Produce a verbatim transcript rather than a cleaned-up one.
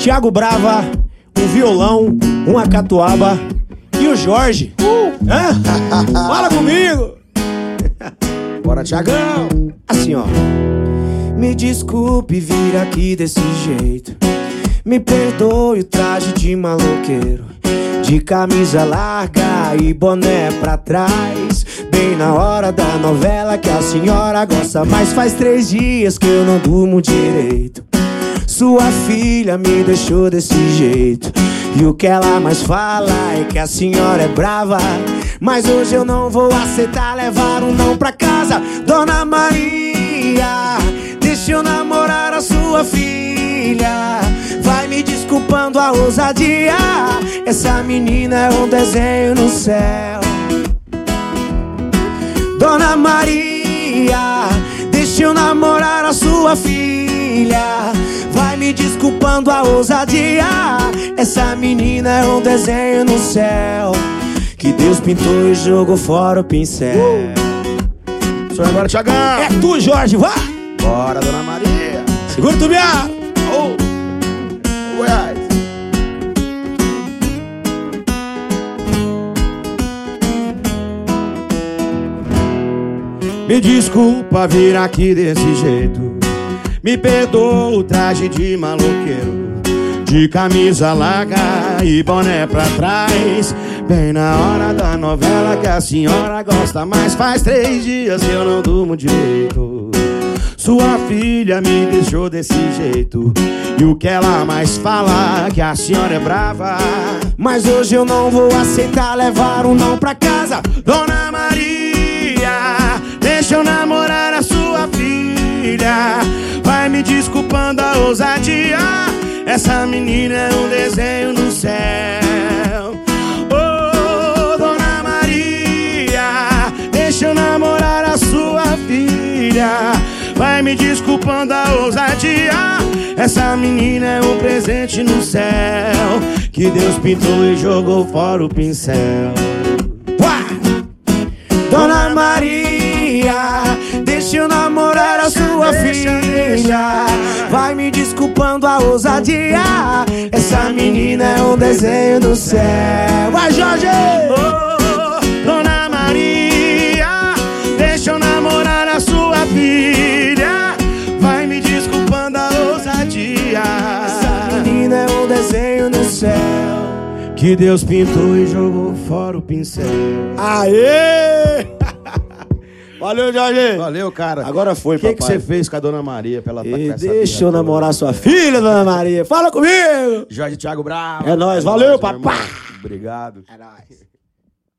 Thiago Brava, um violão, uma catuaba e o Jorge. Uh. Fala comigo! Bora, Thiagão! Assim, ó. Me desculpe vir aqui desse jeito. Me perdoe o traje de maloqueiro, de camisa larga e boné pra trás, bem na hora da novela que a senhora gosta. Mas faz três dias que eu não durmo direito. Sua filha me deixou desse jeito, e o que ela mais fala é que a senhora é brava. Mas hoje eu não vou aceitar levar um não pra casa. Dona Maria, deixa eu namorar a sua filha. Vai me desculpando a ousadia, essa menina é um desenho no céu. Dona Maria, deixa eu namorar a sua filha. Vai me desculpando a ousadia, essa menina é um desenho no céu, que Deus pintou e jogou fora o pincel. uh. Sou agora, Thiagão. É tu, Jorge, vá! Bora, Dona Maria. Segura o tubiá! Oh. Goiás. Me desculpa vir aqui desse jeito. Me perdoa o traje de maloqueiro, de camisa larga e boné pra trás, bem na hora da novela que a senhora gosta. Mas faz três dias que eu não durmo direito. Sua filha me deixou desse jeito, e o que ela mais fala é que a senhora é brava. Mas hoje eu não vou aceitar levar um não pra casa. Dona Maria, deixa eu namorar a sua filha. Vai me desculpando a ousadia, essa menina é um desenho no céu. Oh, Dona Maria, deixa eu namorar a sua filha. Vai me desculpando a ousadia, essa menina é um presente no céu, que Deus pintou e jogou fora o pincel. Uá! Dona Maria, deixa eu namorar a sua filha. Vai me desculpando a ousadia, essa menina é um desenho no céu. Vai, Jorge! Oh, Dona Maria, deixa eu namorar a sua filha. Vai me desculpando a ousadia, essa menina é um desenho no céu, que Deus pintou e jogou fora o pincel. Aê! Valeu, Jorge! Valeu, cara. Agora foi, papai. O que você fez com a Dona Maria pra ela e deixa eu namorar sua filha, Dona Maria. Fala comigo! Jorge Thiago Bravo. É nóis, valeu, papai! Obrigado. É nóis.